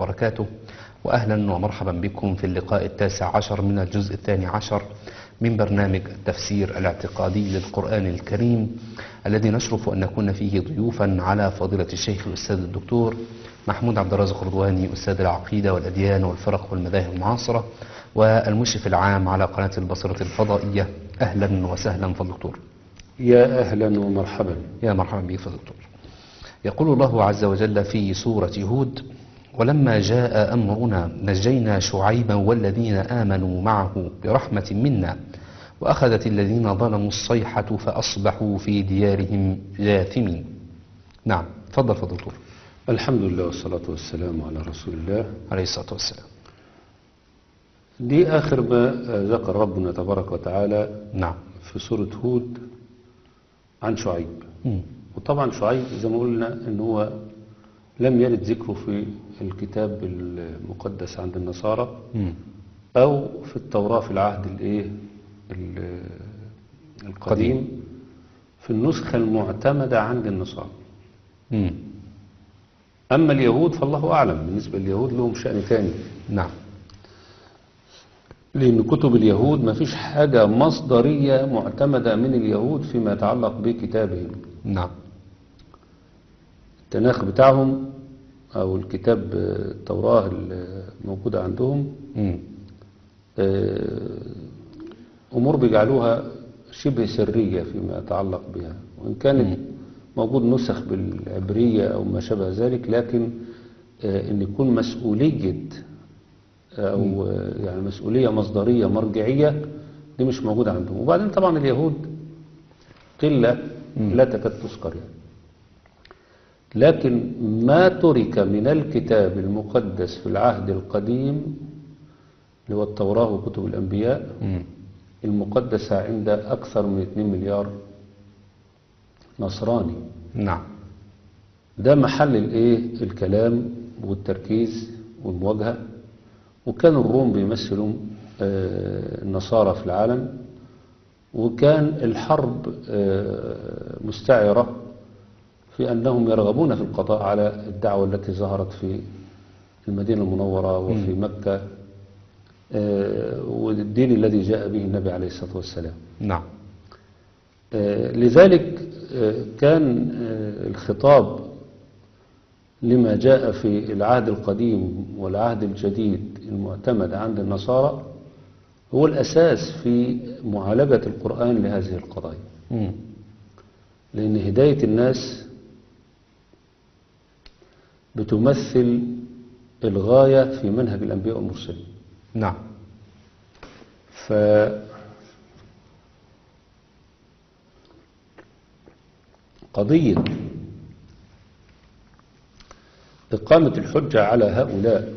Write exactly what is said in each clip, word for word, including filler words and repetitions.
وبركاته، وأهلا ومرحبا بكم في اللقاء التاسع عشر من الجزء الثاني عشر من برنامج التفسير الاعتقادي للقرآن الكريم، الذي نشرف أن نكون فيه ضيوفا على فضيلة الشيخ الأستاذ الدكتور محمود عبد الرازق رضواني، أستاذ العقيدة والأديان والفرق والمذاهب المعاصرة، والمشرف العام على قناة البصرة الفضائية. أهلا وسهلا فالدكتور. يا أهلا ومرحبا. يا مرحبا بك فالدكتور. يقول الله عز وجل في سورة هود: ولما جاء أمرنا نجينا شعيبا والذين آمنوا معه برحمة منا وأخذت الذين ظلموا الصيحة فأصبحوا في ديارهم جاثمين. نعم، تفضل فضل دكتور. الحمد لله والصلاة والسلام على رسول الله عليه الصلاة والسلام. دي آخر ما ذكر ربنا تبارك وتعالى نعم في سورة هود عن شعيب. م. وطبعا شعيب زي ما قلنا إن هو لم يرد ذكره في الكتاب المقدس عند النصارى م. أو في التوراة في العهد الإيه القديم في النسخة المعتمدة عند النصارى. م. أما اليهود فالله أعلم، بالنسبة لليهود لهم شأن ثاني. نعم، لأن كتب اليهود ما فيش حاجة مصدرية معتمدة من اليهود فيما يتعلق بكتابهم. نعم، التناخ بتاعهم أو الكتاب التوراة الموجودة عندهم م. أمور بيجعلوها شبه سرية فيما يتعلق بها، وإن كانت م. موجود نسخ بالعبرية أو ما شابه ذلك، لكن إن يكون مسؤولية أو م. يعني مسؤولية مصدرية مرجعية دي مش موجودة عندهم. وبعدين طبعا اليهود قلة م. لا تكاد تذكر يعني. لكن ما ترك من الكتاب المقدس في العهد القديم اللي هو التوراة وكتب الأنبياء م. المقدسة عند أكثر من اثنين مليار نصراني. نعم، ده محل الايه الكلام والتركيز والمواجهة. وكان الروم بيمثلوا النصارى في العالم، وكان الحرب مستعرة في أنهم يرغبون في القضاء على الدعوة التي ظهرت في المدينة المنورة وفي م. مكة والدين الذي جاء به النبي عليه الصلاة والسلام. نعم، لذلك كان الخطاب لما جاء في العهد القديم والعهد الجديد المعتمد عند النصارى هو الأساس في معالجة القرآن لهذه القضايا. م. لأن هداية الناس بتمثل الغاية في منهج الأنبياء والمرسلين. نعم، ف قضية إقامة الحجة على هؤلاء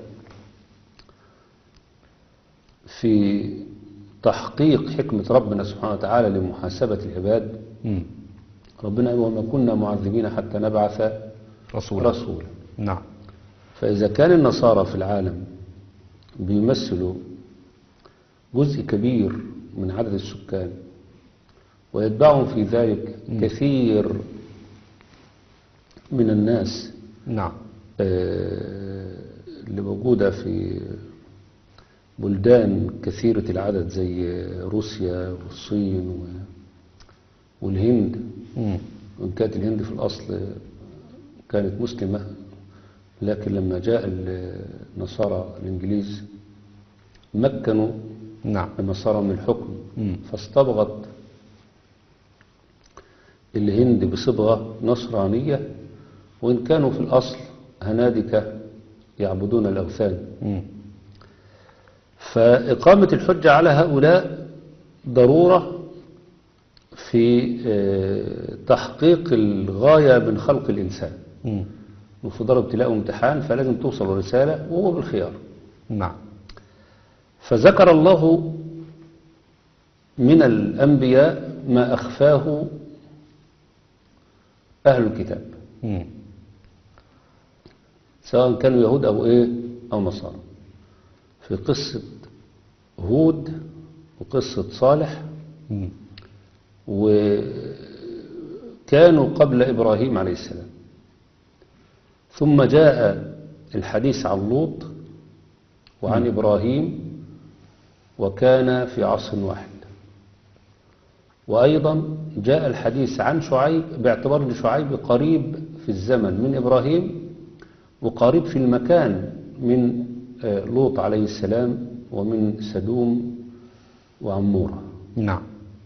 في تحقيق حكمة ربنا سبحانه وتعالى لمحاسبة العباد. م. ربنا قال: وما كنا معذبين حتى نبعث رسولا. رسولا. نعم، فإذا كان النصارى في العالم بيمثلوا جزء كبير من عدد السكان ويتبعهم في ذلك م. كثير من الناس نعم اللي موجودة في بلدان كثيرة العدد زي روسيا والصين والهند. م. وإن كانت الهند في الأصل كانت مسلمة، لكن لما جاء النصارى الإنجليز مكنوا نعم النصارى من الحكم، م. فاصطبغت الهند بصبغة نصرانية، وإن كانوا في الأصل هنادكة يعبدون الأوثان. م. فإقامة الحجة على هؤلاء ضرورة في تحقيق الغاية من خلق الإنسان. م. وفي ابتلاء وامتحان، فلازم توصل الرسالة وهو بالخيار. نعم، فذكر الله من الأنبياء ما أخفاه أهل الكتاب م. سواء كانوا يهود أو إيه أو نصارى. في قصة هود وقصة صالح، م. وكانوا قبل إبراهيم عليه السلام، ثم جاء الحديث عن لوط وعن مم. إبراهيم وكان في عصر واحد. وأيضا جاء الحديث عن شعيب باعتبار أن شعيب قريب في الزمن من إبراهيم وقريب في المكان من آه، لوط عليه السلام ومن سدوم وعمورة. نعم.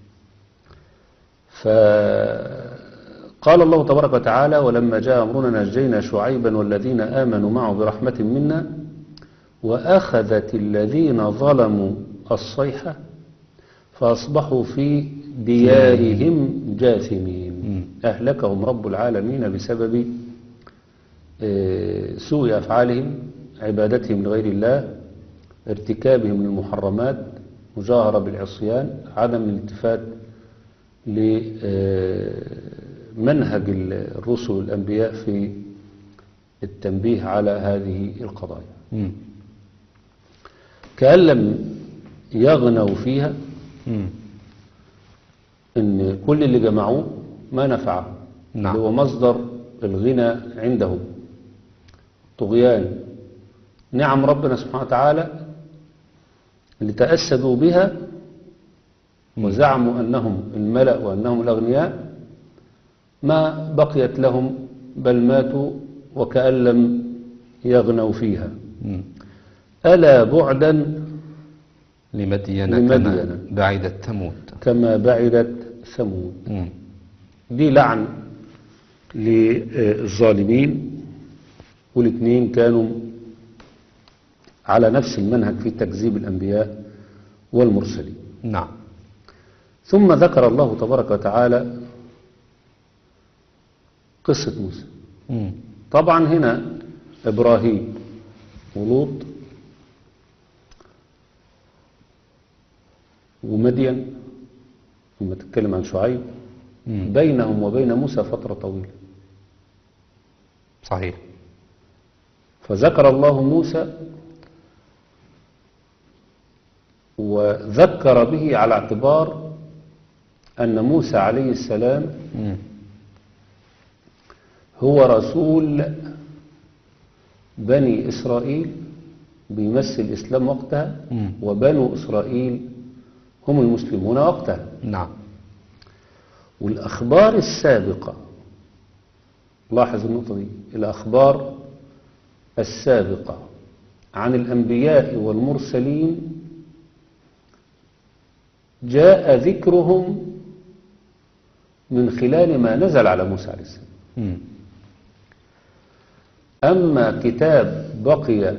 فقال الله تبارك وتعالى ولما جاء أمرنا نجينا شعيبا والذين آمنوا معه برحمة منا وأخذت الذين ظلموا الصيحة فأصبحوا في ديارهم جاثمين أهلكهم رب العالمين بسبب آه، سوء أفعالهم عبادتهم لغير الله ارتكابهم للمحرمات مجاهرة بالعصيان عدم الالتفات لمنهج الرسل والأنبياء في التنبيه على هذه القضايا مم. كأن لم يغنوا فيها مم. ان كل اللي جمعوه ما نفعهم. نعم. اللي هو مصدر الغنى عندهم طغيان نعم ربنا سبحانه وتعالى اللي تأسدوا بها وزعموا أنهم الملأ وأنهم الأغنياء ما بقيت لهم بل ماتوا وكأن لم يغنوا فيها. مم. ألا بعدا لمدين لمدين. كما بعدت ثمود. كما بعدت ثمود. مم. دي لعن للظالمين والاثنين كانوا على نفس المنهج في تكذيب الأنبياء والمرسلين. نعم. ثم ذكر الله تبارك وتعالى قصة موسى. مم. طبعا هنا إبراهيم ولوط ومدين لما تتكلم عن شعيب مم. بينهم وبين موسى فترة طويلة. صحيح. فذكر الله موسى وذكر به على اعتبار أن موسى عليه السلام مم. هو رسول بني إسرائيل بيمثل الإسلام وقتها مم. وبنو إسرائيل هم المسلمون وقتها. نعم. والأخبار السابقة لاحظ النقطة دي الأخبار السابقة عن الأنبياء والمرسلين جاء ذكرهم من خلال ما نزل على موسى عليه السلام. مم. أما كتاب بقي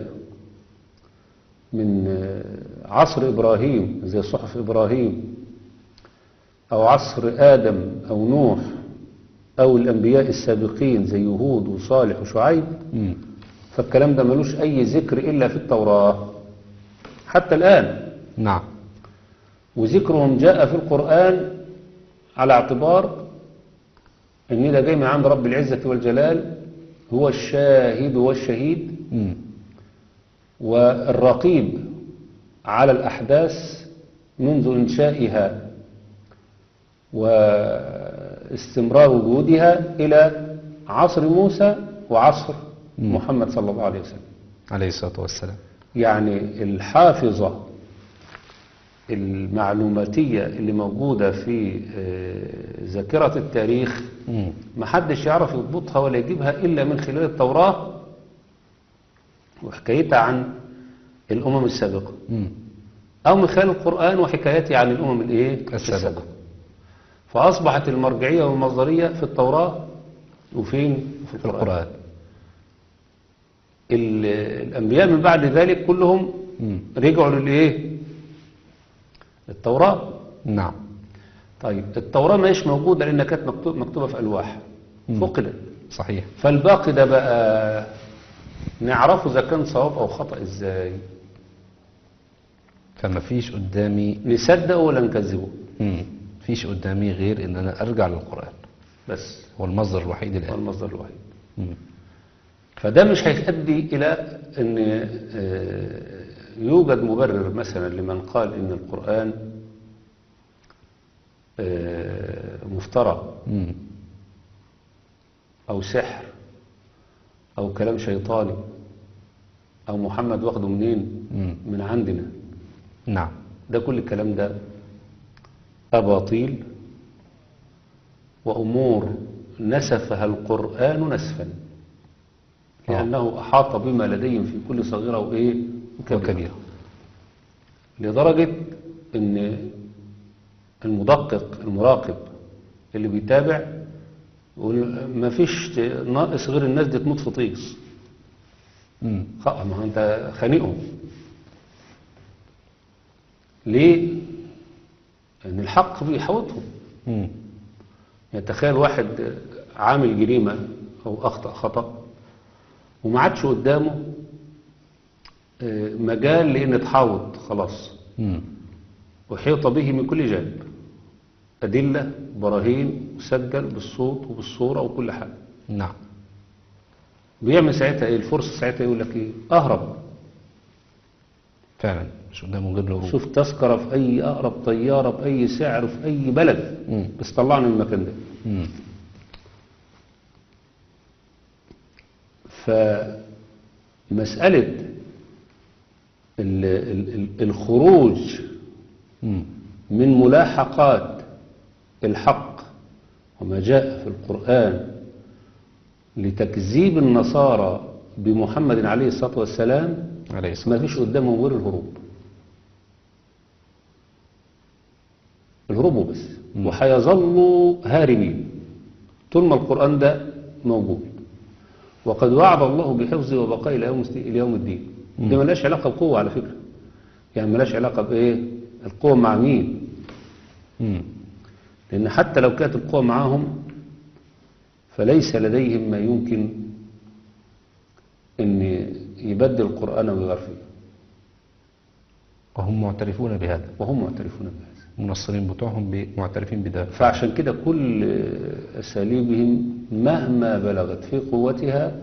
من عصر إبراهيم زي صحف إبراهيم أو عصر آدم أو نوح أو الأنبياء السابقين زي هود وصالح وشعيب مم. فالكلام ده ملوش أي ذكر إلا في التوراة حتى الآن. نعم. وذكرهم جاء في القرآن على اعتبار أن ده جاي من عند رب العزة والجلال هو الشاهد والشهيد مم. والرقيب على الأحداث منذ إنشائها واستمرار وجودها إلى عصر موسى وعصر مم. محمد صلى الله عليه وسلم. عليه الصلاة والسلام. يعني الحافظة المعلوماتية اللي موجودة في آه، ذاكرة التاريخ مم. محدش يعرف يضبطها ولا يجيبها إلا من خلال التوراة وحكايتها عن الأمم السابقة مم. أو من خلال القرآن وحكايته عن الأمم الإيه؟ السابقة. فأصبحت المرجعية والمصدرية في التوراة وفين؟ في في القرآن. القرآن. ال- الأنبياء من بعد ذلك كلهم مم. رجعوا للإيه؟ التوراة. نعم. طيب التوراة ما هيش موجودة لأنها كانت مكتوب- مكتوبة في ألواح مم. فقدت. صحيح. فالباقي ده بقى نعرفه إذا كان صواب أو خطأ إزاي؟ فما فيش قدامي نصدقه ولا نكذبه؟ مم. فيش قدامي غير ان انا ارجع للقرآن. بس هو المصدر الوحيد هو الآن. المصدر الوحيد. مم. فده مش هيؤدي إلى أن آه، يوجد مبرر مثلا لمن قال إن القرآن آه، مفترى مم. أو سحر أو كلام شيطاني أو محمد واخده منين؟ مم. من عندنا. نعم. ده كل الكلام ده أباطيل وأمور نسفها القرآن نسفا، لأنه أحاط بما لديهم في كل صغيرة وإيه وكبيرة. وكبيرة. لدرجة إن المدقق المراقب اللي بيتابع يقول ما فيش ناقص غير الناس دي تموت في طيس. مم. خ- ما هو أنت خانقهم. ليه؟ لأن الحق بيحوطهم. مم. يعني تخيل واحد عامل جريمة أو أخطأ خطأ وما عادش قدامه آه، مجال لأن اتحوط خلاص، مم. وحيط به من كل جانب، أدلة براهين مسجل بالصوت وبالصورة وكل حاجة. نعم. بيعمل ساعتها إيه؟ الفرصة ساعتها يقول لك إيه؟ أهرب. فعلا مش قدامه غير الهروب. شوف تذكرة في أي أقرب طيارة بأي سعر في أي بلد، مم. بس طلعني من المكان ده. مم. فمسألة ال- ال- ال- الخروج مم. من ملاحقات الحق وما جاء في القرآن لتكذيب النصارى بمحمد عليه الصلاة والسلام عليه الصلاة ما فيش قدامهم غير الهروب. الهروب بس. مم. وحيظلوا هاربين طول ما القرآن ده موجود، وقد وعد الله بحفظه وبقائه إلى يوم إلى يوم الدين. مم. ده ملاش علاقة بقوة على فكرة، يعني ملاش علاقة بإيه القوة مع مين، مم. لأن حتى لو كانت القوة معاهم فليس لديهم ما يمكن أن يبدل القرآن ويغير فيه، وهم معترفون بهذا. وهم معترفون بهذا. المنصرين بتوعهم بي- معترفين بده. فعشان كده كل أساليبهم مهما بلغت في قوتها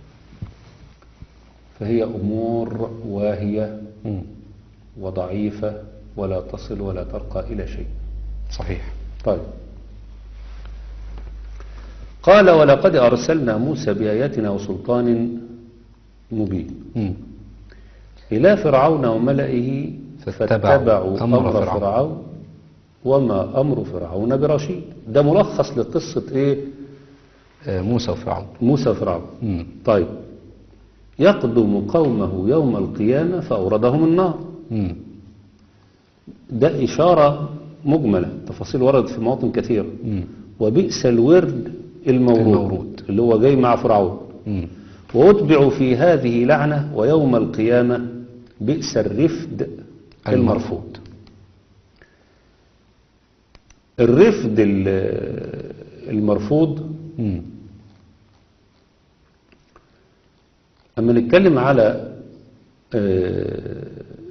فهي أمور واهية مم. وضعيفة ولا تصل ولا ترقى إلى شيء. صحيح. طيب، قال ولقد أرسلنا موسى بآياتنا وسلطان مبين مم. إلى فرعون وملئه فاتبعوا فاتبعوا أمر أمر فرعون. فرعون وما أمر فرعون برشيد. ده ملخص لقصة إيه؟ آه، موسى وفرعون. موسى وفرعون. مم. طيب، يقدم قومه يوم القيامة فأوردهم النار. مم. ده إشارة مجملة، تفاصيل وردت في مواطن كثيرة. مم. وبئس الورد المورود, المورود. اللي هو جاي مع فرعون. مم. وأتبعوا في هذه لعنة ويوم القيامة بئس الرفد المرفوض. الرفد ال- المرفوض مم. أما نتكلم على آه،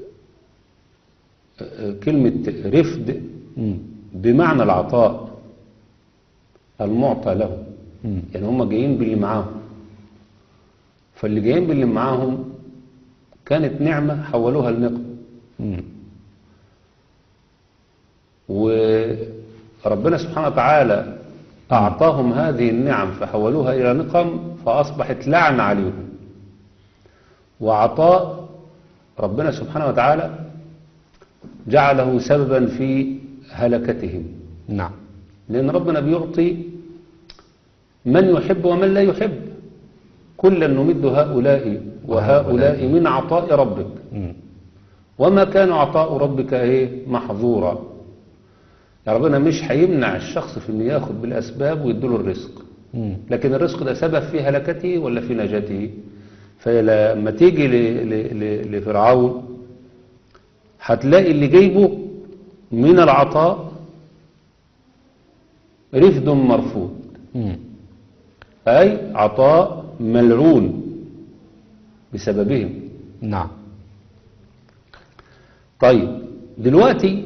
آه، كلمة رفد مم. بمعنى العطاء المعطى له. مم. يعني هم جايين باللي معاهم، فاللي جايين باللي معاهم كانت نعمة حولوها لنقمة، مم. وربنا سبحانه وتعالى أعطاهم هذه النعم فحولوها إلى نقم فأصبحت لعنة عليهم. وعطاء ربنا سبحانه وتعالى جعله سببا في هلكتهم، نعم. لأن ربنا بيعطي من يحب ومن لا يحب، كلا نمد هؤلاء وهؤلاء من عطاء ربك، مم. وما كان عطاء ربك ايه محظورا. يا ربنا مش هيمنع الشخص في انه ياخد بالاسباب ويديله الرزق، مم. لكن الرزق ده سبب في هلكته ولا في نجاته. فلما تيجي ل- ل- ل- لفرعون هتلاقي اللي جايبه من العطاء رفد مرفوض، مم. أي عطاء ملعون بسببهم. نعم. طيب، دلوقتي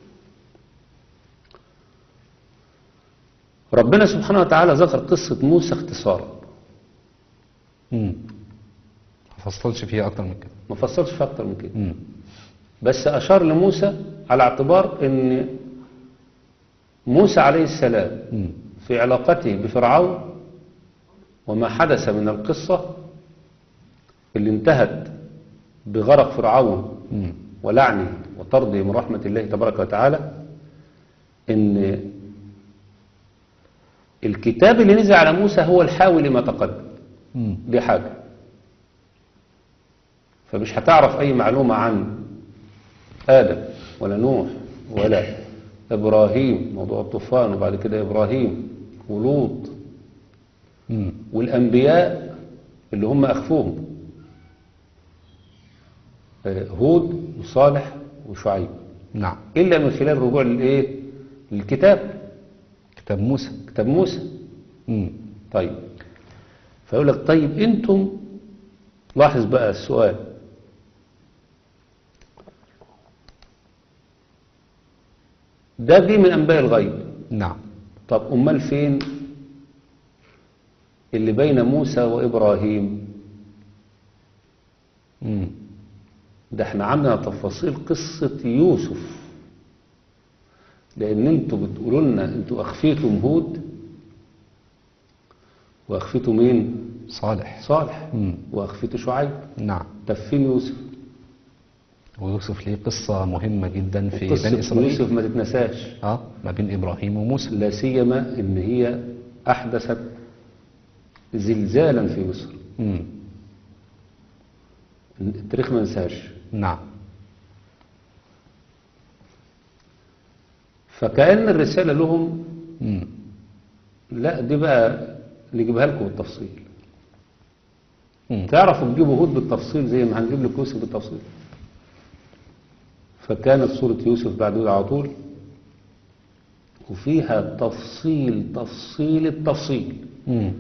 ربنا سبحانه وتعالى ذكر قصة موسى اختصارا، مم. ما فصلش فيها أكتر من كده. ما فصلش فيها أكتر من كده، مم. بس أشار لموسى على اعتبار أن موسى عليه السلام مم. في علاقته بفرعون وما حدث من القصة اللي انتهت بغرق فرعون مم. ولعنه وطرده من رحمة الله تبارك وتعالى، ان الكتاب اللي نزل على موسى هو الحاوي لما تقدم. مم. دي حاجة. فمش هتعرف اي معلومة عن آدم ولا نوح ولا إبراهيم، موضوع الطوفان وبعد كده إبراهيم ولوط مم. والأنبياء اللي هم أخفوهم، آه، هود وصالح وشعيب، نعم. إلا من خلال الرجوع للإيه؟ للكتاب، كتاب موسى. كتاب موسى. مم. طيب، فيقول لك طيب أنتم، لاحظ بقى السؤال، ده دي من أنباء الغيب. نعم. طب أمال فين اللي بين موسى وإبراهيم؟ مم. ده احنا عندنا تفاصيل قصة يوسف، لأن انتوا بتقولوا لنا انتوا أخفيتم هود وأخفيتوا مين؟ صالح. صالح. مم. وأخفيتوا شعيب. نعم. طب فين يوسف؟ ويوسف ليه قصة مهمة جدا في قصة بني إسرائيل. يوسف ما تتنساش، اه ما بين إبراهيم وموسى. لا سيما ان هي أحدثت زلزالا في مصر. مم. التاريخ ما ننساش. نعم. فكأن الرسالة لهم مم. لا دي بقى نجيبها لكم بالتفصيل. مم. تعرفوا تجيبوا هود بالتفصيل زي ما هنجيب لك يوسف بالتفصيل. فكانت سورة يوسف بعد هود على طول، وفيها تفصيل تفصيل التفصيل. مم.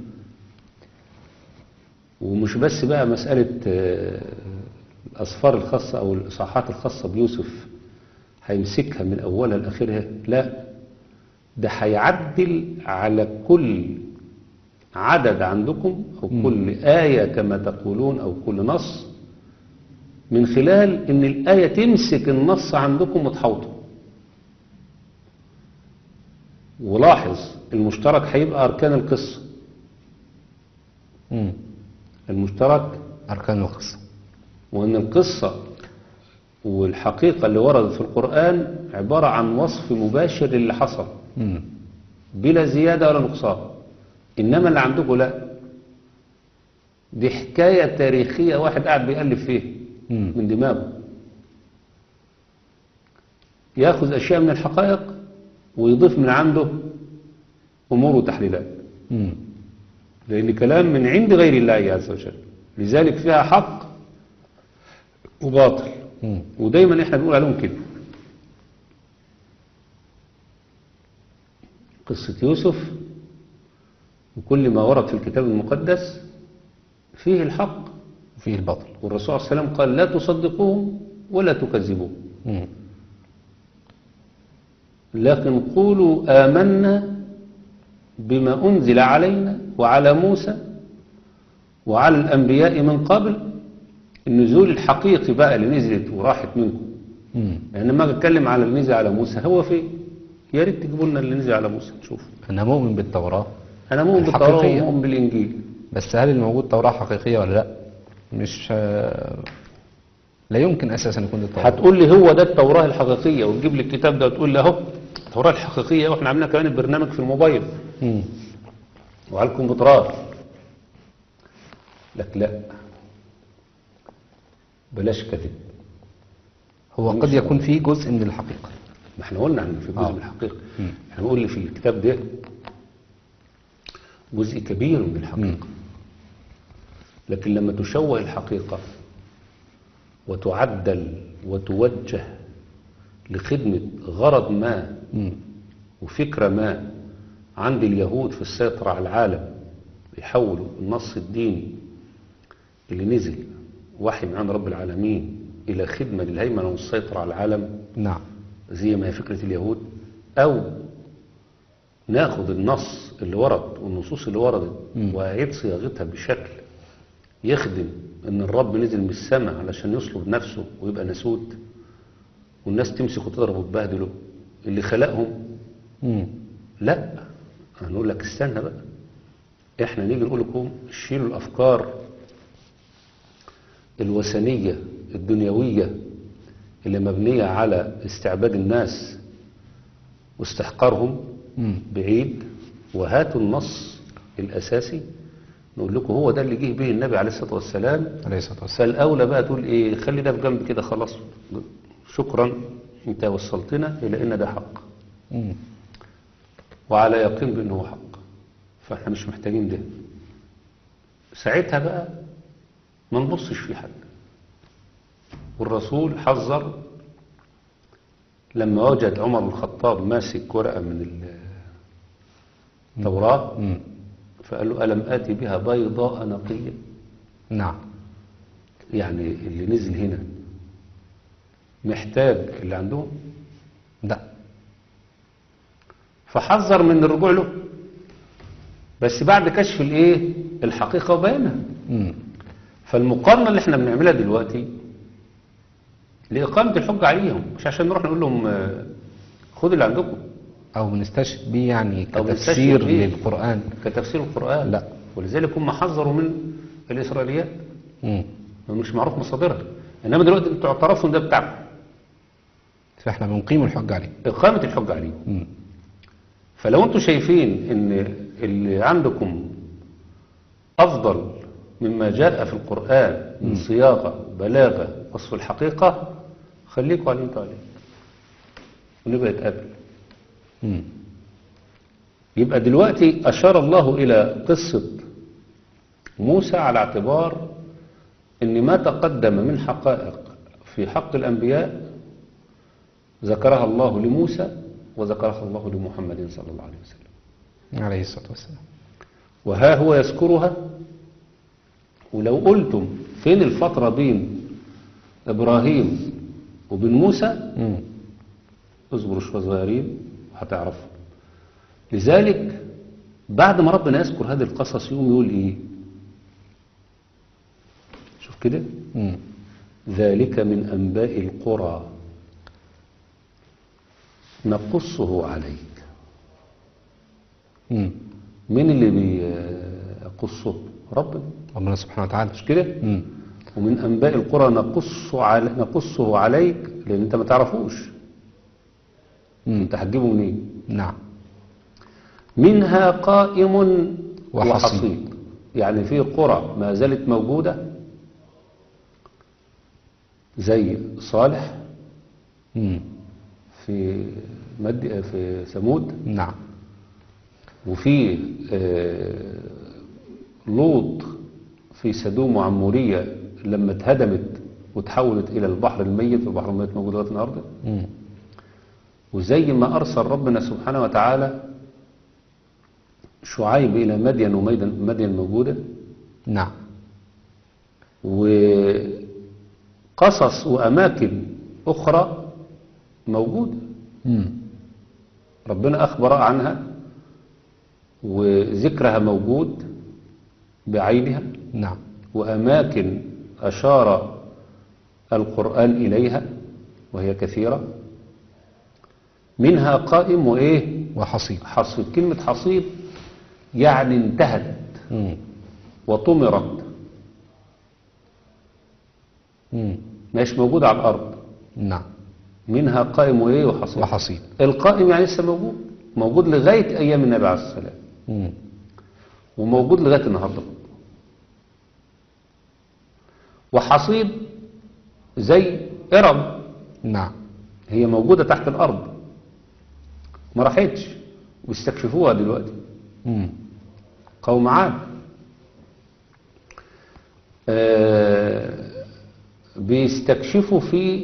ومش بس بقى مسألة آه، الأسفار الخاصة أو الإصحاحات الخاصة بيوسف هيمسكها من أولها لآخرها، لا ده هيعدل على كل عدد عندكم أو كل آية كما تقولون أو كل نص، من خلال إن الآية تمسك النص عندكم وتحوطه. ولاحظ المشترك هيبقى أركان القصة. مم. المشترك أركان القصة. وأن القصة والحقيقة اللي وردت في القرآن عبارة عن وصف مباشر للي حصل مم. بلا زيادة ولا نقصان. إنما اللي عندكم لا، دي حكاية تاريخية واحد قاعد بيألف فيها مم. من دماغه، ياخذ أشياء من الحقائق ويضيف من عنده أمور وتحليلات، مم. لأن كلام من عند غير الله عز وجل، لذلك فيها حق وباطل. مم. ودايما احنا بنقول عليهم كده. قصة يوسف وكل ما ورد في الكتاب المقدس فيه الحق فيه البطل. والرسول صلى الله عليه وسلم قال لا تصدقوهم ولا تكذبوهم، مم. لكن قولوا آمنا بما أنزل علينا وعلى موسى وعلى الأنبياء من قبل. النزول الحقيقي بقى اللي نزلت وراحت منكم، مم. يعني لما اتكلم على اللي نزل على موسى هو فين؟ يا ريت تجيبوا لنا اللي نزل على موسى نشوف. أنا مؤمن بالتوراة. أنا مؤمن بالتوراة الحقيقية. ومؤمن بالإنجيل. بس هل الموجود توراة حقيقية ولا لا؟ مش آه، لا يمكن أساسا يكون التوراة. هتقول لي هو ده التوراة الحقيقية وتجيب لي الكتاب ده وتقول لي اهو التوراة الحقيقية، واحنا عملنا كمان البرنامج في الموبايل مم. وعلى الكمبيوترات. لك لا، بلاش كذب. هو قد يكون فيه جزء من الحقيقة. ما احنا قلنا ان في جزء آه. من الحقيقة. مم. احنا بنقول لي في الكتاب ده جزء كبير من الحقيقة. لكن لما تشوه الحقيقة وتعدل وتوجه لخدمة غرض ما مم. وفكرة ما عند اليهود في السيطرة على العالم، يحولوا النص الديني اللي نزل وحي من عند رب العالمين إلى خدمة للهيمنة والسيطرة على العالم، نعم. زي ما هي فكرة اليهود. أو ناخد النص اللي ورد والنصوص اللي وردت مم. وأعيد صياغتها بشكل يخدم ان الرب نزل من السماء علشان يصلب نفسه ويبقى نسود، والناس تمسك وتضرب وتبهدله اللي خلقهم. مم. لا، هنقول لك استنى بقى، احنا نيجي نقول لكم شيلوا الافكار الوثنية الدنيوية اللي مبنية على استعباد الناس واستحقارهم مم. بعيد، وهاتوا النص الأساسي نقول لكم هو ده اللي جه به النبي عليه الصلاة والسلام. عليه الصلاة والسلام. فالأولى بقى تقول إيه، خلي ده في جنب كده خلاص، شكرا أنت وصلتنا إلى إن ده حق، مم. وعلى يقين بأنه حق، فإحنا مش محتاجين ده. ساعتها بقى ما نبصش في حد. والرسول حذر لما وجد عمر بن الخطاب ماسك ورقة من التوراة، مم. فقال له ألم آتي بها بيضاء نقية؟ نعم. يعني اللي نزل هنا محتاج اللي عندهم؟ لا. فحذر من الرجوع له، بس بعد كشف الايه الحقيقة وبيانها. مم. فالمقارنة اللي احنا بنعملها دلوقتي لإقامة الحجة عليهم، مش عشان نروح نقول لهم آه، خدوا اللي عندكم، أو بنستشهد بيه يعني أو بنستشهد كتفسير بيه للقرآن. كتفسير القرآن. لا. ولذلك هم حذروا من الإسرائيليات، مم. مش معروف مصادرها. إنما دلوقتي انتوا اعترفوا إن ده بتاعكم، فإحنا بنقيم الحج عليه. إقامة الحجة عليهم. مم. فلو انتوا شايفين ان اللي عندكم افضل مما جاء في القرآن من صياغة وبلاغة وصف الحقيقة، خليكوا على انتوا عليه ونبقى نتقابل. مم. يبقى دلوقتي اشار الله الى قصة موسى على اعتبار ان ما تقدم من حقائق في حق الانبياء ذكرها الله لموسى وذكرها الله لمحمد صلى الله عليه وسلم عليه الصلاة والسلام. وها هو يذكرها. ولو قلتم فين الفترة بين إبراهيم وبين موسى، مم. اصبروا شوية صغيرين وهتعرفوا. لذلك بعد ما ربنا يذكر هذه القصص يقوم يقول ايه، شوف كده، مم. ذلك من أنباء القرى نقصه عليك. مم. مين اللي بيقصه؟ ربنا ربنا سبحانه وتعالى. مش كده؟ مم. ومن أنباء القرى نقصه, علي نقصه عليك، لأن أنت ما تعرفوش، مم. أنت هتجيبه منين؟ نعم. منها قائم وحصيد. وحصيد. يعني في قرى ما زالت موجودة زي صالح مم. في مد في ثمود، نعم. وفي آه لوط في سدوم وعمورية لما اتهدمت وتحولت إلى البحر الميت، والبحر الميت موجود لغاية النهارده. مم. وزي ما أرسل ربنا سبحانه وتعالى شعيب إلى مدين، ومدين موجودة. نعم. وقصص وأماكن أخرى موجودة مم. ربنا أخبر عنها وذكرها موجود بعينها، نعم. وأماكن أشار القرآن إليها وهي كثيرة. منها قائم وإيه وحصيد. حصيد. كلمة حصيد يعني انتهت مم. وطمرت، مم. مش موجودة على الأرض. نعم. منها قائم وإيه وحصيد. وحصيد. القائم يعني لسه موجود، موجود لغاية أيام النبي عليه الصلاة والسلام، مم. وموجود لغاية النهاردة. وحصيد زي إرم، نعم. هي موجودة تحت الأرض ما راحتش، واستكشفوها دلوقتي. مم. قوم عاد آه بيستكشفوا في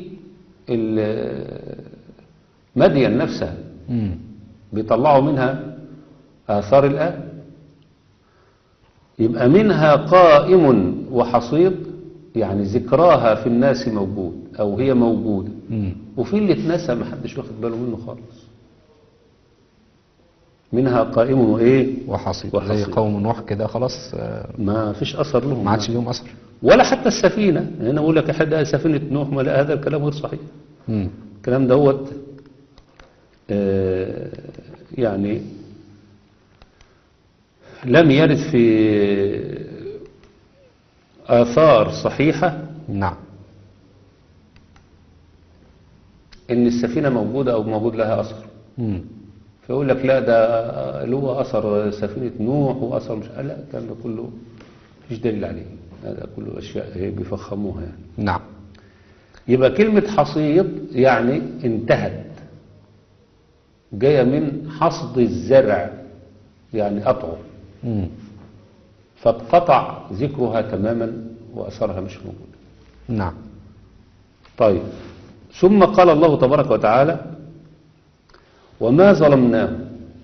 مدين نفسها، مم. بيطلعوا منها آثار الآن. يبقى منها قائم وحصيد، يعني ذكراها في الناس موجود أو هي موجودة. مم. وفي اللي اتنسى محدش واخد باله منه خالص. منها قائم وإيه وحصيد. وحصيد. زي قوم نوح كده خلاص، آه، ما فيش أثر لهم، ما عادش ليهم أثر. ولا حتى السفينة. أنا أقول لك أحد سفينة نوح، ما لا، هذا الكلام غير صحيح. مم. الكلام دوت آه يعني لم يرد في آثار صحيحة نعم. ان السفينة موجودة او موجود لها اثر، مم. فيقول لك لا ده اللي هو اثر سفينة نوح واثر مش، لا الكلام ده كله مفيش دليل عليه، هذا كله اشياء هي بيفخموها يعني. نعم. يبقى كلمة حصيد يعني انتهت، جاية من حصد الزرع يعني قطعه، مم. فاتقطع ذكرها تماما وأثرها مش موجود. نعم. طيب، ثم قال الله تبارك وتعالى وما ظلمناهم،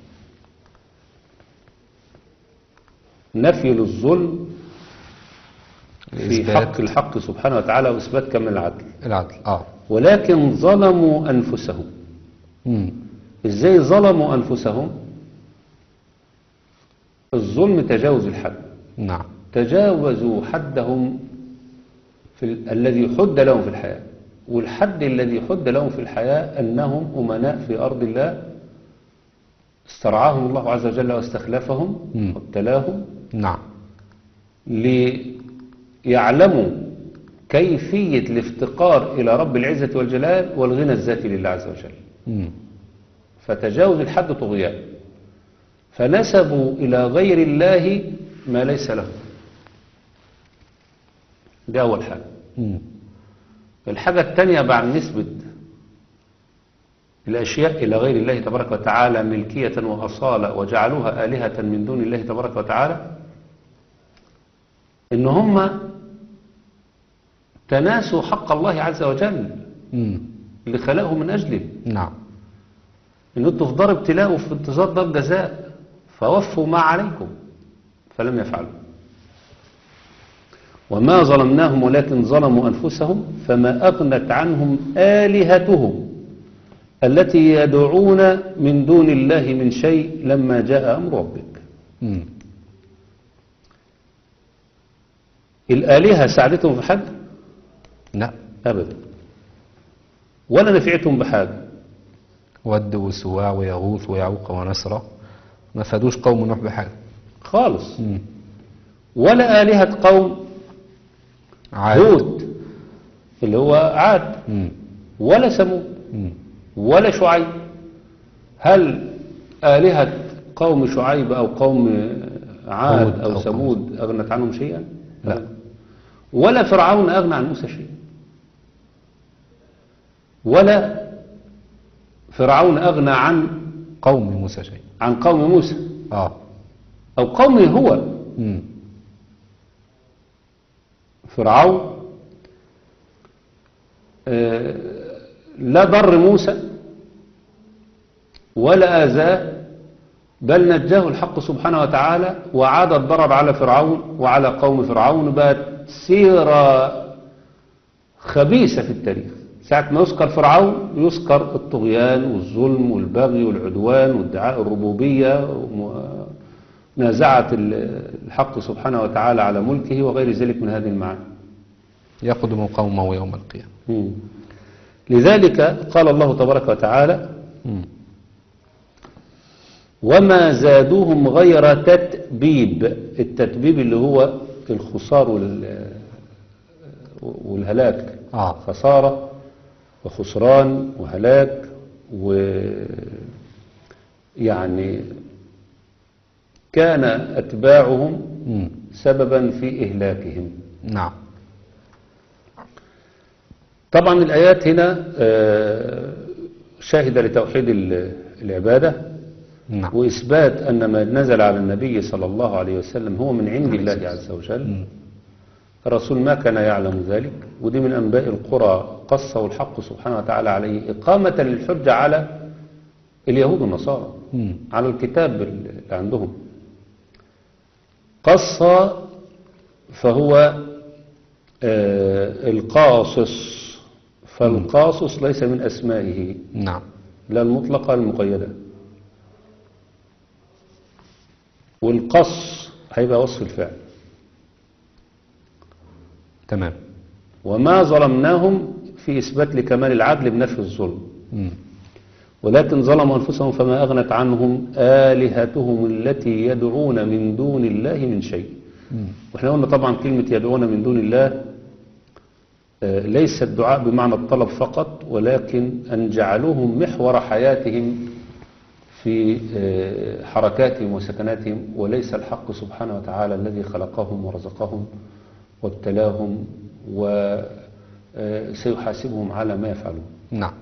نفي للظلم في الإثبات. حق الحق سبحانه وتعالى وإثبات كمال العدل، العدل. اه. ولكن ظلموا أنفسهم. مم. إزاي ظلموا أنفسهم؟ الظلم تجاوز الحد، نعم. تجاوزوا حدهم في ال... الذي حد لهم في الحياة، والحد الذي حد لهم في الحياة أنهم أمناء في أرض الله استرعاهم الله عز وجل واستخلفهم مم. وابتلاهم نعم. ليعلموا كيفية الافتقار إلى رب العزة والجلال والغنى الذاتي لله عز وجل، مم. فتجاوز الحد طغيان، فنسبوا إلى غير الله ما ليس له. دي أول حاجة. مم. الحاجة الثانية بعد نسبة الأشياء إلى غير الله تبارك وتعالى ملكية وأصالة وجعلوها آلهة من دون الله تبارك وتعالى، إن هم تناسوا حق الله عز وجل مم. اللي خلقه من أجله، نعم. إن أنتوا في دار ابتلاء وفي انتظار دار جزاء، فوفوا ما عليكم فلم يفعلوا. وما ظلمناهم ولكن ظلموا أنفسهم فما أغنت عنهم آلهتهم التي يدعون من دون الله من شيء لما جاء أمر ربك. مم. الآلهة ساعدتهم في حاجة؟ لا. أبدا، ولا نفعتهم بحاجة. ود وسواع ويغوث ويعوق ونسرة ما فادوش قوم نوح بحاجة خالص. مم. ولا آلهة قوم عاد. هود اللي هو عاد، مم. ولا ثمود، مم. ولا شعيب. هل آلهة قوم شعيب أو قوم عاد هود أو أو ثمود أغنت عنهم شيئا؟ لا. ولا فرعون أغنى عن موسى شيئا، ولا فرعون أغنى عن قوم موسى شيء. عن قوم موسى اه. أو قومه هو. مم. فرعون آه، لا ضر موسى ولا آذاه، بل نجاه الحق سبحانه وتعالى، وعاد الضرر على فرعون وعلى قوم فرعون. بقت سيرة خبيثة في التاريخ، ساعة ما يذكر فرعون يذكر الطغيان والظلم والبغي والعدوان وادعاء الربوبية ونازعة الحق سبحانه وتعالى على ملكه وغير ذلك من هذه المعاني. يقدم قومه يوم القيامة. مم. لذلك قال الله تبارك وتعالى مم. وما زادوهم غير تتبيب. التتبيب اللي هو الخسار وال- والهلاك. آه. خسارة وخسران وهلاك، ويعني كان أتباعهم مم. سببا في إهلاكهم. نعم. طبعا الآيات هنا آه، شاهدة لتوحيد ال- العبادة نعم. وإثبات أن ما نزل على النبي صلى الله عليه وسلم هو من عند الله عز وجل. مم. الرسول ما كان يعلم ذلك، ودي من أنباء القرى قصه الحق سبحانه وتعالى عليه إقامة للحجة على اليهود والنصارى، مم. على الكتاب اللي عندهم. قص فهو آه، القاصص، فالقاصص ليس من أسمائه، نعم. لا المطلقة المقيدة. والقص هيبقى وصف الفعل. تمام. وما ظلمناهم في إثبات لكمال العدل بنفي الظلم، مم. ولكن ظلموا أنفسهم فما أغنت عنهم آلهتهم التي يدعون من دون الله من شيء. مم. وإحنا قلنا طبعا كلمة يدعون من دون الله ليس الدعاء بمعنى الطلب فقط، ولكن أن جعلوهم محور حياتهم في حركاتهم وسكناتهم، وليس الحق سبحانه وتعالى الذي خلقهم ورزقهم وابتلاهم وسيحاسبهم على ما يفعلون. نعم.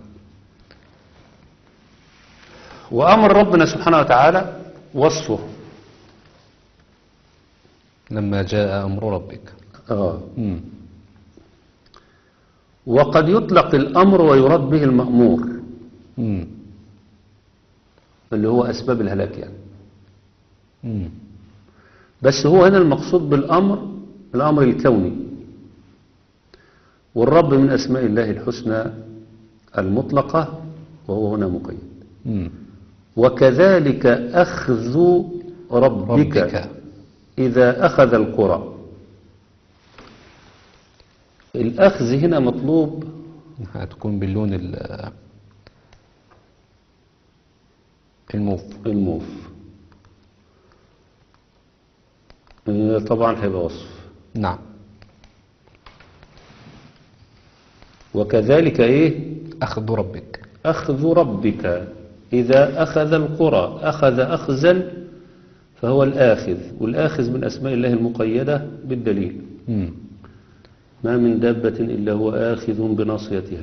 وأمر ربنا سبحانه وتعالى وصفه لما جاء أمر ربك. آه. مم. وقد يطلق الأمر ويراد به المأمور، مم. اللي هو أسباب الهلاك يعني. مم. بس هو هنا المقصود بالأمر الأمر الكوني، والرب من أسماء الله الحسنى المطلقة، وهو هنا مقيد. مم. وكذلك أخذ ربك, ربك إذا أخذ القرى. الأخذ هنا مطلوب هتكون باللون ال- الموف. الموف. آه، طبعا هيبقى وصف. نعم. وكذلك إيه؟ أخذ ربك. أخذ ربك إذا أخذ القرى. أخذ أخذا فهو الآخذ، والآخذ من أسماء الله المقيدة بالدليل. مم. ما من دابة إلا هو آخذ بناصيتها.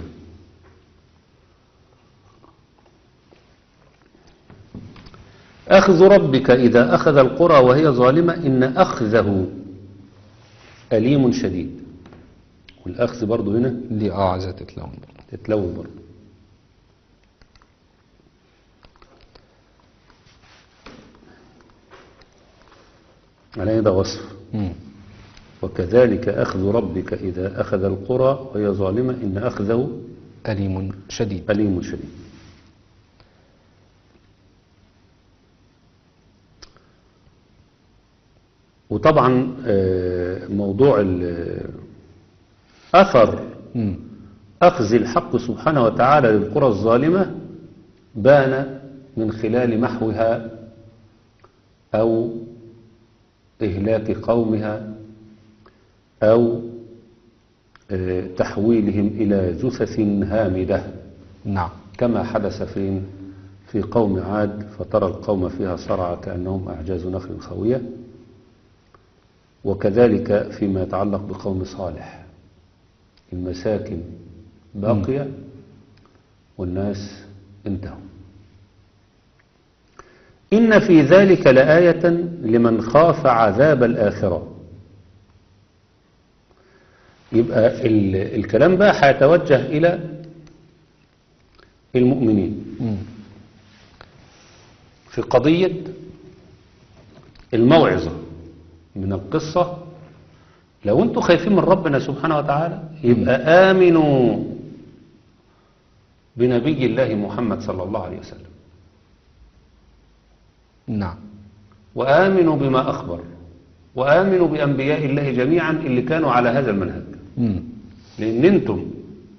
أخذ ربك إذا أخذ القرى وهي ظالمة إن أخذه أليم شديد. والأخذ برضو هنا دي اه عايزة تتلون. تتلون برضو. على ده وصف. مم. وكذلك أخذ ربك إذا أخذ القرى وهي ظالمة إن أخذه أليم شديد. أليم شديد. وطبعا آه، موضوع ال- أثر مم. أخذ الحق سبحانه وتعالى للقرى الظالمة بان من خلال محوها أو إهلاك قومها أو آه، تحويلهم إلى جثث هامدة، نعم. كما حدث في في قوم عاد، فترى القوم فيها صرعى كأنهم أعجاز نخل خاوية. وكذلك فيما يتعلق بقوم صالح، المساكن باقية والناس انتهوا. إن في ذلك لآية لمن خاف عذاب الآخرة. يبقى ال- الكلام بقى هيتوجه إلى المؤمنين مم. في قضية الموعظة من القصة. لو انتوا خايفين من ربنا سبحانه وتعالى يبقى آمنوا بنبي الله محمد صلى الله عليه وسلم، نعم. وآمنوا بما أخبر، وآمنوا بأنبياء الله جميعا اللي كانوا على هذا المنهج. مم. لأن انتم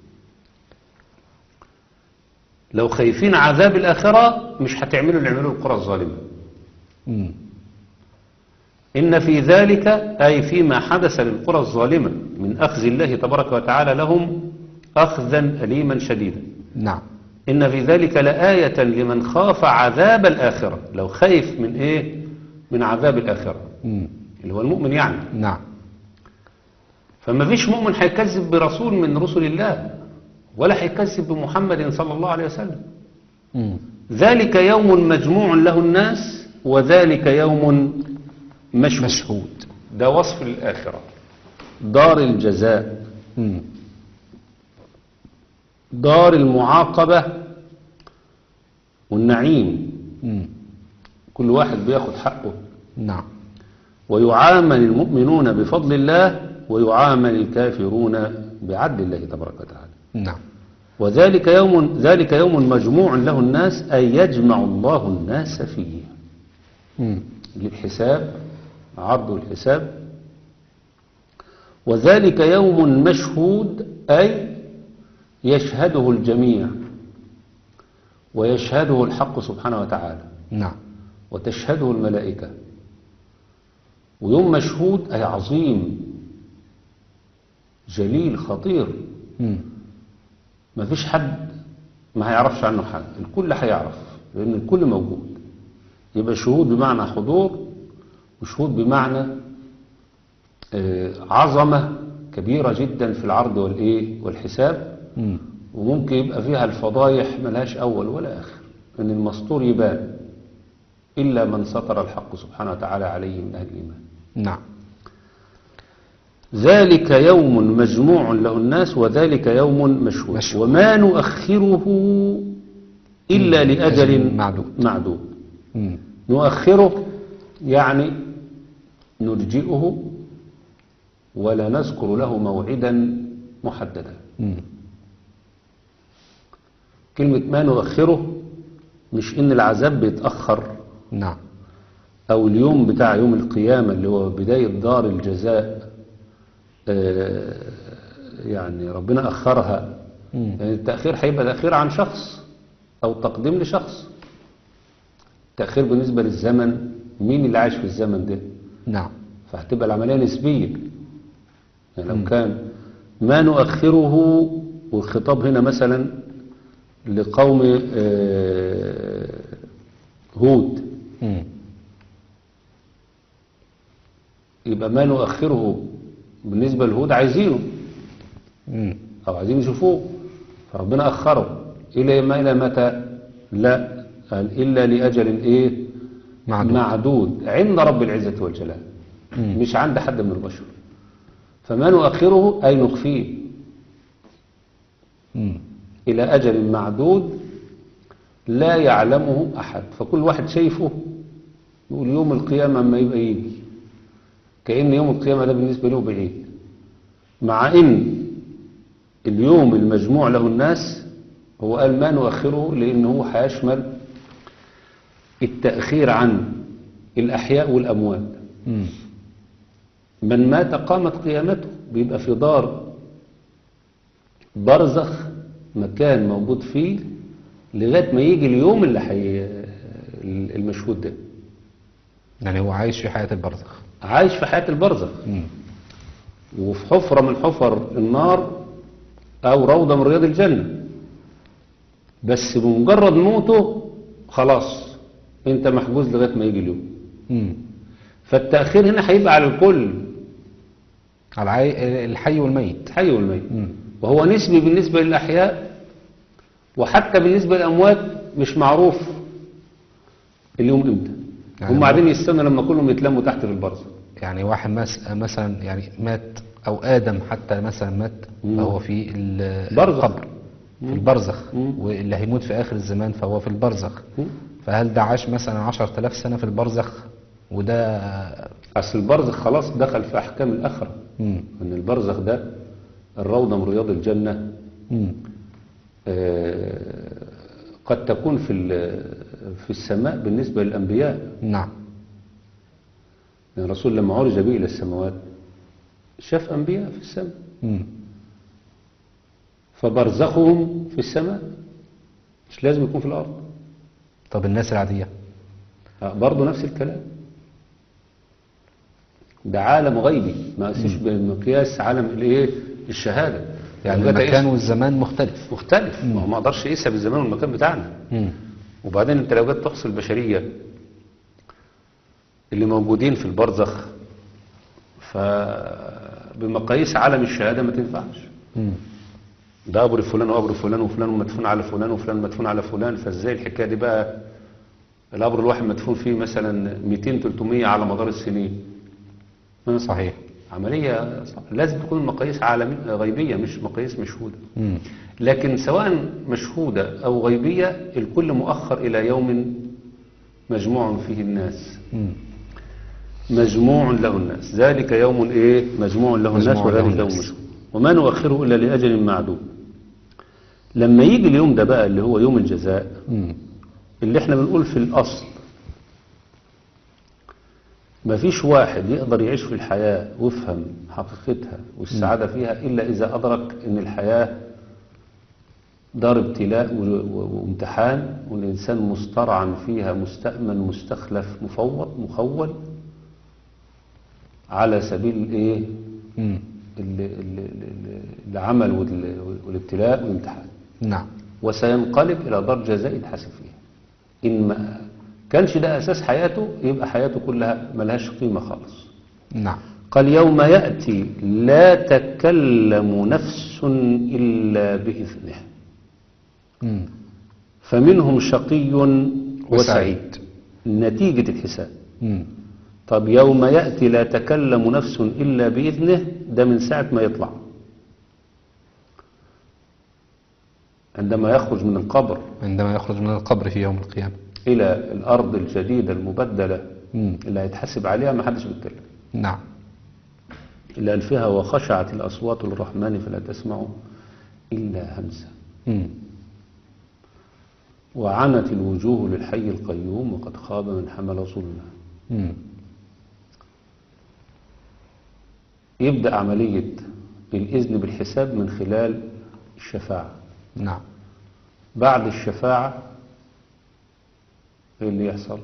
لو خايفين عذاب الآخرة مش هتعملوا اللي عملوه القرى الظالمة. مم. إن في ذلك أي فيما حدث للقرى الظالمة من أخذ الله تبارك وتعالى لهم أخذا أليما شديدا. نعم. إن في ذلك لآية لمن خاف عذاب الآخرة. لو خايف من إيه؟ من عذاب الآخرة مم. اللي هو المؤمن يعني. نعم. فما فيش مؤمن هيكذب برسول من رسل الله ولا هيكذب بمحمد صلى الله عليه وسلم. مم. ذلك يوم مجموع له الناس وذلك يوم مشهود. مشهود. ده وصف للآخرة، دار الجزاء، مم. دار المعاقبة والنعيم. مم. كل واحد بياخد حقه، نعم. ويعامل المؤمنون بفضل الله ويعامل الكافرون بعدل الله تبارك وتعالى. نعم. وذلك يوم ذلك يوم مجموع له الناس أي يجمع الله الناس فيه مم. للحساب، عرض الحساب. وذلك يوم مشهود أي يشهده الجميع ويشهده الحق سبحانه وتعالى نعم. وتشهده الملائكة. ويوم مشهود أي عظيم جليل خطير، مم. ما فيش حد ما هيعرفش عنه حاجة، الكل هيعرف لأن الكل موجود. يبقى شهود بمعنى حضور، وشهود بمعنى آه، عظمة كبيرة جدا في العرض والإيه والحساب. مم. وممكن يبقى فيها الفضايح ملهاش أول ولا آخر، إن المستور يبان إلا من سطر الحق سبحانه وتعالى عليه من أهل الإيمان. نعم. ذلك يوم مجموع له الناس وذلك يوم مشهود، مشهود. وما نؤخره إلا مم. لأجل أجل معدود. معدود. مم. نؤخره يعني نرجئه ولا نذكر له موعدا محددا. مم. كلمة ما نؤخره مش إن العذاب بيتأخر، نعم. أو اليوم بتاع يوم القيامة اللي هو بداية دار الجزاء آه، يعني ربنا أخرها. مم. يعني التأخير هيبقى تأخير عن شخص أو تقديم لشخص. تأخير بالنسبة للزمن، مين اللي عايش في الزمن ده؟ نعم. فهتبقى العملية نسبية. يعني لو مم. كان ما نؤخره، والخطاب هنا مثلا لقوم آه، هود، مم. يبقى ما نؤخره بالنسبة لهود عايزينه مم. أو عايزين يشوفوه، فربنا أخره إلى ما إلى متى؟ لا، قال إلا لأجل إيه؟ معدود. معدود عند رب العزة والجلال، مم. مش عند حد من البشر. فما نؤخره أي نخفيه مم. إلى أجل معدود لا يعلمه أحد. فكل واحد شايفه يقول يوم القيامة ما يبقى يجي، كأن يوم القيامة ده بالنسبة له بعيد، مع إن اليوم المجموع له الناس هو قال ما نؤخره لأنه هيشمل التأخير عن الأحياء والأموات. مم. من مات قامت قيامته، بيبقى في دار برزخ مكان موجود فيه لغاية ما يجي اليوم اللي حي المشهود ده. يعني هو عايش في حياة البرزخ. عايش في حياة البرزخ، مم. وفي حفرة من حفر النار أو روضة من رياض الجنة، بس بمجرد موته خلاص انت محجوز لغاية ما يجي اليوم. مم. فالتأخير هنا هيبقى على الكل، على العي- الحي والميت. الحي والميت، مم. وهو نسبي بالنسبة للأحياء، وحتى بالنسبة للأموات مش معروف اليوم امتى. يعني هم قاعدين يستنوا لما كلهم يتلموا تحت في البرزخ. يعني واحد مس... مثلا يعني مات او ادم حتى مثلا مات، مم. فهو في ال- برزخ. القبر، في البرزخ. مم. واللي هيموت في اخر الزمان فهو في البرزخ. مم. فهل ده عاش مثلا عشرة آلاف سنة في البرزخ وده؟ أصل البرزخ خلاص دخل في أحكام الآخرة، مم. أن البرزخ ده الروضة من رياض الجنة. مم. آه، قد تكون في ال- في السماء بالنسبة للأنبياء. نعم. يعني الرسول لما عرج به إلى السماوات شاف أنبياء في السماء، مم. فبرزخهم في السماء، مش لازم يكون في الأرض. طب الناس العادية؟ آه، برضه نفس الكلام، ده عالم غيبي ما يقيسش بمقياس عالم الايه الشهاده. يعني لو جت المكان أقيس- والزمان مختلف. مختلف، ما هو ما اقدرش اقيسها بالزمان والمكان بتاعنا. مم. وبعدين انت لو جيت تحصي البشريه اللي موجودين في البرزخ فبمقاييس عالم الشهاده ما تنفعش. مم. ده قبر فلان وقبر فلان وفلان مدفون على فلان وفلان مدفون على فلان، فازاي الحكايه دي بقى؟ القبر الواحد مدفون فيه مثلا مئتين ثلاثمئة على مدار السنين. صحيح. عملية صعبة. لازم تكون المقاييس عالمية غيبية مش مقاييس مشهودة. مم. لكن سواء مشهودة أو غيبية الكل مؤخر إلى يوم مجموع فيه الناس. مم. مجموع له الناس، ذلك يوم إيه؟ مجموع له الناس مجموع له وذلك يوم الناس. مشهود. وما نؤخره إلا لأجل معدود. لما يجي اليوم ده بقى اللي هو يوم الجزاء، مم. اللي احنا بنقول في الأصل ما فيش واحد يقدر يعيش في الحياة ويفهم حقيقتها والسعادة فيها إلا إذا أدرك أن الحياة دار ابتلاء و- و- وامتحان، والإنسان مسترعا فيها مستأمن مستخلف مفوض مخول على سبيل الإيه؟ مم. ال- ال- ال- العمل وال- والابتلاء والامتحان، نعم. وسينقلب إلى دار جزاء يتحاسب فيها. إن ما كانش ده أساس حياته يبقى حياته كلها ملهاش قيمة خالص. نعم. قال يوم يأتي لا تكلم نفس إلا بإذنه مم. فمنهم شقي وسعيد، وسعيد. نتيجة الحساب. مم. طب يوم يأتي لا تكلم نفس إلا بإذنه، ده من ساعة ما يطلع، عندما يخرج من القبر عندما يخرج من القبر في يوم القيامة. إلى الأرض الجديدة المبدلة مم. اللي هيتحاسب عليها، ما حدش بيتكلم نعم. إلا أن فيها وخشعت الأصوات للرحمن فلا تسمع إلا همسا، مم. وعنت الوجوه للحي القيوم وقد خاب من حمل ظلما. مم. يبدأ عملية الإذن بالحساب من خلال الشفاعة. نعم. بعد الشفاعة إيه اللي يحصل؟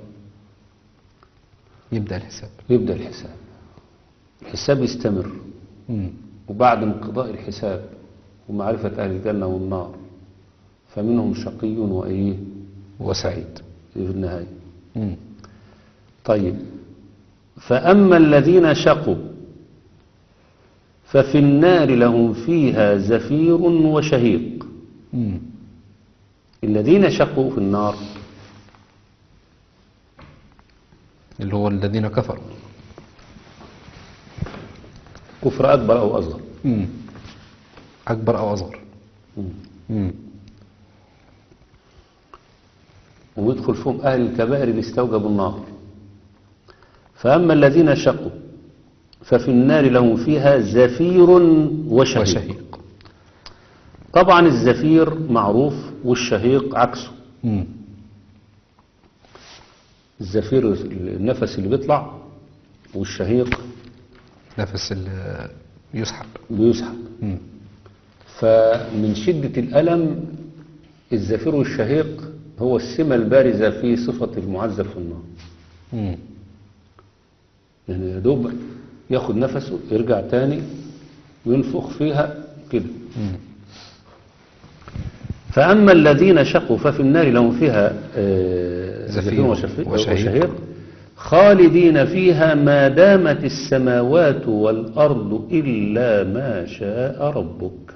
يبدأ الحساب. يبدأ الحساب. الحساب يستمر، مم. وبعد انقضاء الحساب ومعرفة أهل الجنة والنار فمنهم شقي وإيه وسعيد. في النهاية. مم. طيب، فأما الذين شقوا ففي النار لهم فيها زفير وشهيق. مم. الذين شقوا في النار اللي هو الذين كفروا. كفر أكبر أو أصغر. مم. أكبر أو أصغر. مم. ويدخل فيهم أهل الكبائر اللي استوجبوا النار. فأما الذين شقوا ففي النار لهم فيها زفير وشهيق. وشهيق. طبعا الزفير معروف والشهيق عكسه. مم. الزفير النفس اللي بيطلع، والشهيق نفس ال- يسحب. بيسحب. مم. فمن شدة الألم الزفير والشهيق هو السمة البارزة في صفة المعذب في النار. مم. يعني يا دوب ياخد نفسه يرجع تاني وينفخ فيها كده. مم. فأما الذين شقوا ففي النار لهم فيها آه، زفير زفير وشفي- وشهيق. وشهيق خالدين فيها ما دامت السماوات والأرض إلا ما شاء ربك.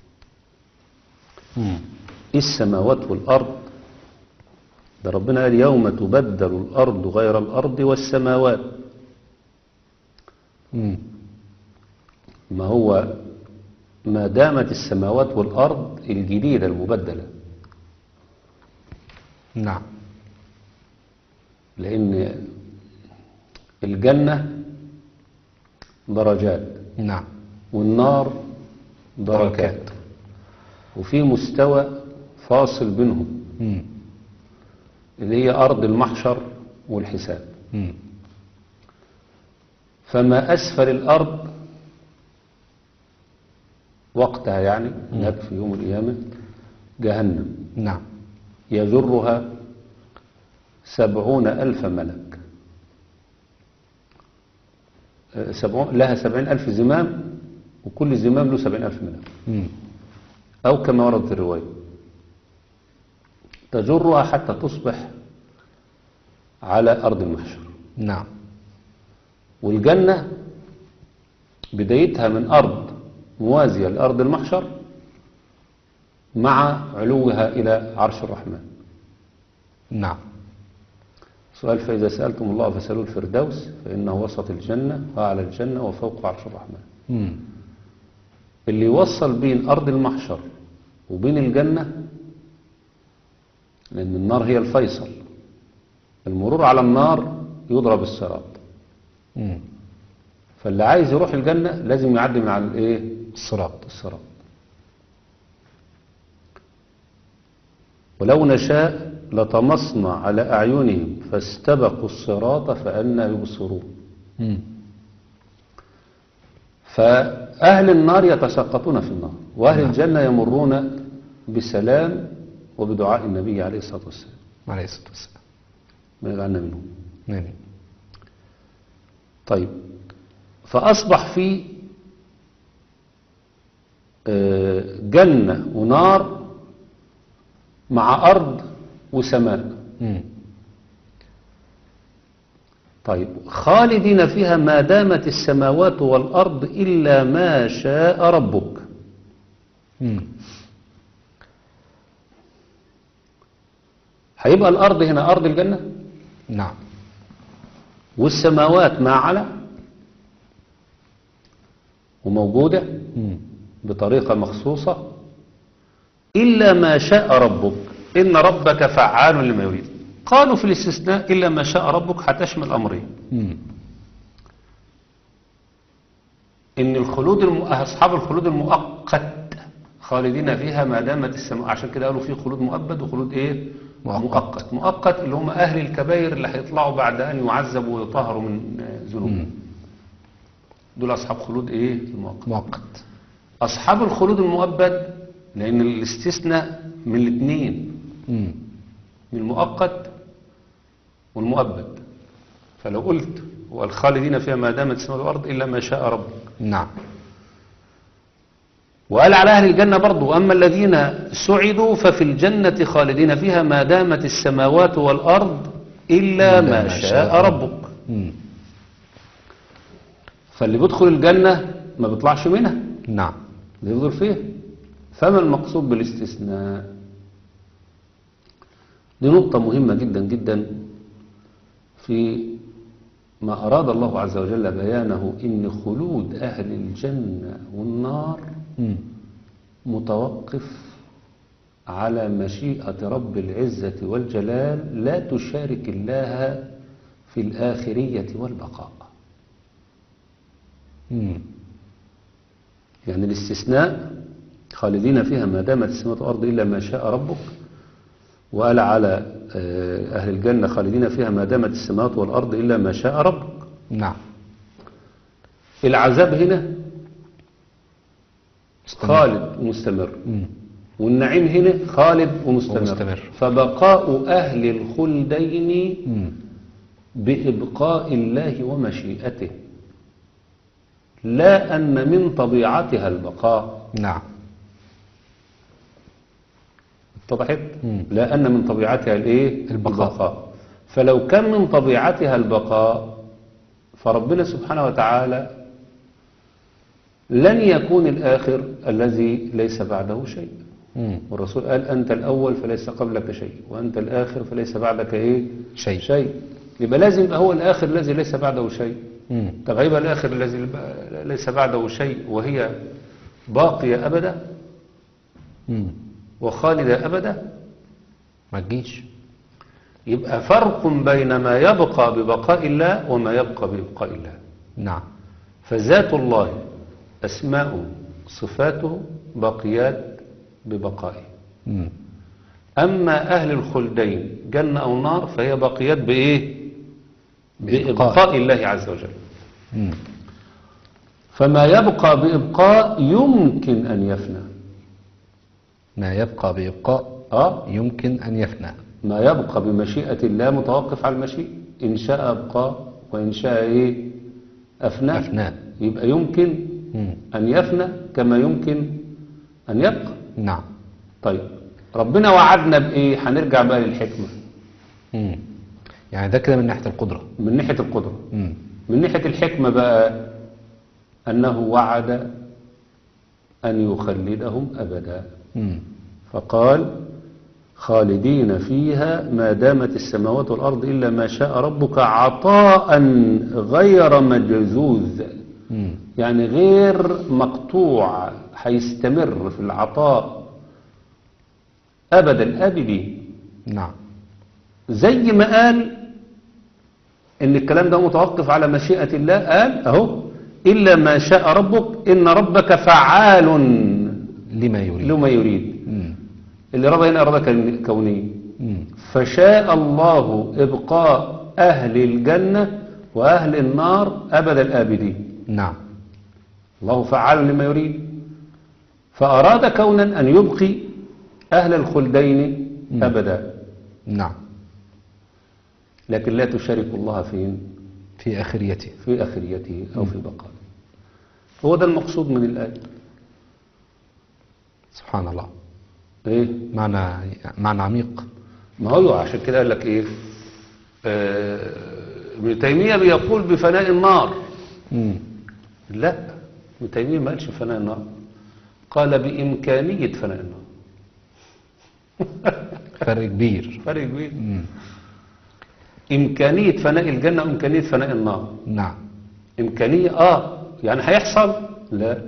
مم. السماوات والأرض ده ربنا قال يوم تبدل الأرض غير الأرض والسماوات. مم. ما هو ما دامت السماوات والأرض الجديدة المبدلة، نعم. لأن الجنة درجات نعم. والنار دركات، دركات. وفي مستوى فاصل بينهم مم. اللي هي أرض المحشر والحساب. مم. فما أسفل الأرض وقتها يعني هناك في يوم القيامة جهنم نعم. يجرها سبعون ألف ملك، آه، سبعون لها سبعين ألف زمام، وكل زمام له سبعين ألف ملك، مم. أو كما ورد في الرواية تجرها حتى تصبح على أرض المحشر. نعم. والجنة بدايتها من أرض موازية لأرض المحشر مع علوها إلى عرش الرحمن. نعم. سؤال: فإذا سألتم الله فسألوا الفردوس فإنه وسط الجنة وأعلى الجنة وفوق عرش الرحمن. مم. اللي يوصل بين أرض المحشر وبين الجنة، لأن النار هي الفيصل، المرور على النار يضرب الصراط. مم. فاللي عايز يروح الجنة لازم يعدي من على الايه؟ الصراط. الصراط. ولو نشاء لطمسنا على أعينهم فاستبقوا الصراط فأنى يبصرون. مم. فأهل النار يتساقطون في النار، وأهل نعم. الجنة يمرون بسلام وبدعاء النبي عليه الصلاة والسلام، عليه الصلاة والسلام. ما يجعلنا منهم. آمين. طيب، فأصبح في آه، جنة ونار مع أرض وسماء. مم. طيب خالدين فيها ما دامت السماوات والأرض إلا ما شاء ربك. مم. هيبقى الأرض هنا أرض الجنة، نعم. والسماوات ما على وموجودة مم. بطريقة مخصوصة إلا ما شاء ربك، إن ربك فعال لما يريد. قالوا في الاستثناء إلا ما شاء ربك هتشمل أمرين، مم. إن الخلود الم... أصحاب الخلود المؤقت خالدين فيها ما دامت السماء، عشان كده قالوا في خلود مؤبد وخلود إيه؟ مؤقت. مؤقت. مؤقت اللي هم أهل الكبائر اللي هيطلعوا بعد أن يعذبوا ويطهروا من ذنوبهم، دول أصحاب خلود إيه؟ المؤقت. مؤقت. أصحاب الخلود المؤبد لأن الاستثناء من الاثنين، مم. من المؤقت والمؤبد. فلو قلت والخالدين فيها ما دامت السماء والأرض إلا ما شاء ربك، نعم. وقال على أهل الجنة برضو أما الذين سعدوا ففي الجنة خالدين فيها ما دامت السماوات والأرض إلا ما شاء ربك. مم. فاللي بيدخل الجنة ما بيطلعش منها، نعم. بيفضل فيها. فما المقصود بالاستثناء؟ دي نقطة مهمة جدا جدا في ما أراد الله عز وجل بيانه، إن خلود أهل الجنة والنار مم. متوقف على مشيئة رب العزة والجلال، لا تشارك الله في الآخرية والبقاء. مم. يعني الاستثناء خالدين فيها ما دامت السماوات والأرض إلا ما شاء ربك، وقال على أهل الجنة خالدين فيها ما دامت السماوات والأرض إلا ما شاء ربك. نعم. العذاب هنا مستمر. خالد ومستمر، مم. والنعيم هنا خالد ومستمر, ومستمر. فبقاء أهل الخلدين مم. بإبقاء الله ومشيئته، لا أن من طبيعتها البقاء. نعم. اتضحت؟ مم. لا أن من طبيعتها الايه؟ البقاء. البقاء. فلو كان من طبيعتها البقاء فربنا سبحانه وتعالى لن يكون الآخر الذي ليس بعده شيء. مم. والرسول قال أنت الأول فليس قبلك شيء، وأنت الآخر فليس بعدك إيه؟ شيء. شيء. يبقى لازم يبقى هو الآخر الذي ليس بعده شيء. مم. طب هيبقى الآخر الذي ليس بعده شيء وهي باقية أبدا مم. وخالدة أبدا؟ ما تجيش. يبقى فرق بين ما يبقى ببقاء الله وما يبقى بإبقاء الله. نعم. فذات الله أسماؤه صفاته باقيات ببقائه. مم. أما أهل الخلدين جنة أو نار فهي باقيات بإيه؟ بإبقاء. بإبقاء الله عز وجل. مم. فما يبقى بإبقاء يمكن أن يفنى. ما يبقى بإبقاء آه؟ يمكن أن يفنى. ما يبقى بمشيئة الله متوقف على المشيئة، إن شاء أبقى وإن شاء إيه؟ أفنى. أفنى. يبقى يمكن مم. أن يفنى كما يمكن أن يبقى. نعم. طيب ربنا وعدنا بإيه؟ هنرجع بقى للحكمة. مم. يعني ده كده من ناحية القدرة. من ناحية القدرة. مم. من ناحية الحكمة بقى أنه وعد أن يخلدهم أبدا. مم. فقال خالدين فيها ما دامت السماوات والأرض إلا ما شاء ربك عطاء غير مجزوز. مم. يعني غير مقطوع، هيستمر في العطاء أبد الآبدين. نعم. زي ما قال إن الكلام ده متوقف على مشيئة الله، قال أهو إلا ما شاء ربك إن ربك فعال لما يريد. لما يريد. مم. اللي رضى هنا إرادة كونية. مم. فشاء الله إبقاء أهل الجنة وأهل النار أبد الآبدين. نعم. الله فعال لما يريد، فأراد كونا أن يبقي أهل الخلدين مم. أبدا. نعم. لكن لا تشارك الله فين؟ في آخريته. في آخريته أو في بقائه. هو ده المقصود من الآية. سبحان الله. ايه معنى معنى عميق. ما هو عشان كده قال لك ايه آه، ابن تيمية بيقول بفناء النار. مم. لا، ابن تيمية ما قالش فناء النار، قال بإمكانية فناء النار. فرق كبير. فرق كبير. مم. إمكانية فناء الجنة وإمكانية فناء النار. نعم. إمكانية آه يعني هيحصل؟ لا.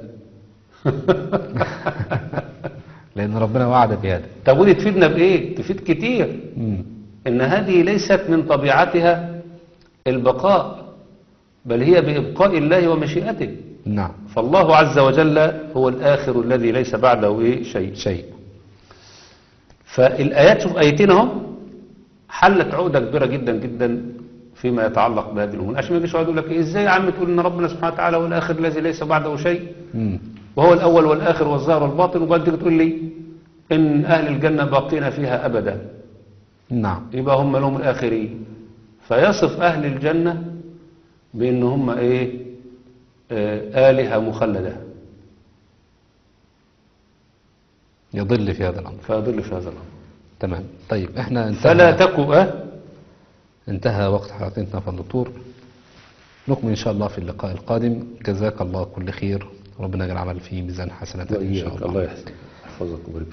لأن ربنا وعد بهذا. طب ودي تفيدنا بإيه؟ تفيد كتير. مم. إن هذه ليست من طبيعتها البقاء، بل هي بإبقاء الله ومشيئته. نعم. فالله عز وجل هو الآخر الذي ليس بعده إيه شيء. شيء. فالآيات، شوف آيتين اهو حلت عقدة كبيرة جدا جدا فيما يتعلق بهذه الأمور. عشان ما يجيش واحد يقول لك إيه إزاي يا عم تقول إن ربنا سبحانه وتعالى هو الآخر الذي ليس بعده شيء، مم. وهو الأول والآخر والظاهر والباطن، وبعد كده تقول لي إن أهل الجنة باقين فيها أبدا، نعم. يبقى هم لهم الآخرين. فيصف أهل الجنة بأن هم إيه آه آلهة مخلدة، يضل في هذا الأمر. فيضل في هذا الأمر. تمام. طيب احنا انتهى فلا تكو أه انتهى وقت حلقتنا في الدكتور. نكمل إن شاء الله في اللقاء القادم. جزاك الله كل خير، ربنا يجعل العمل في ميزان حسناتك إن شاء وإياك، الله. الله يحفظك ويبارك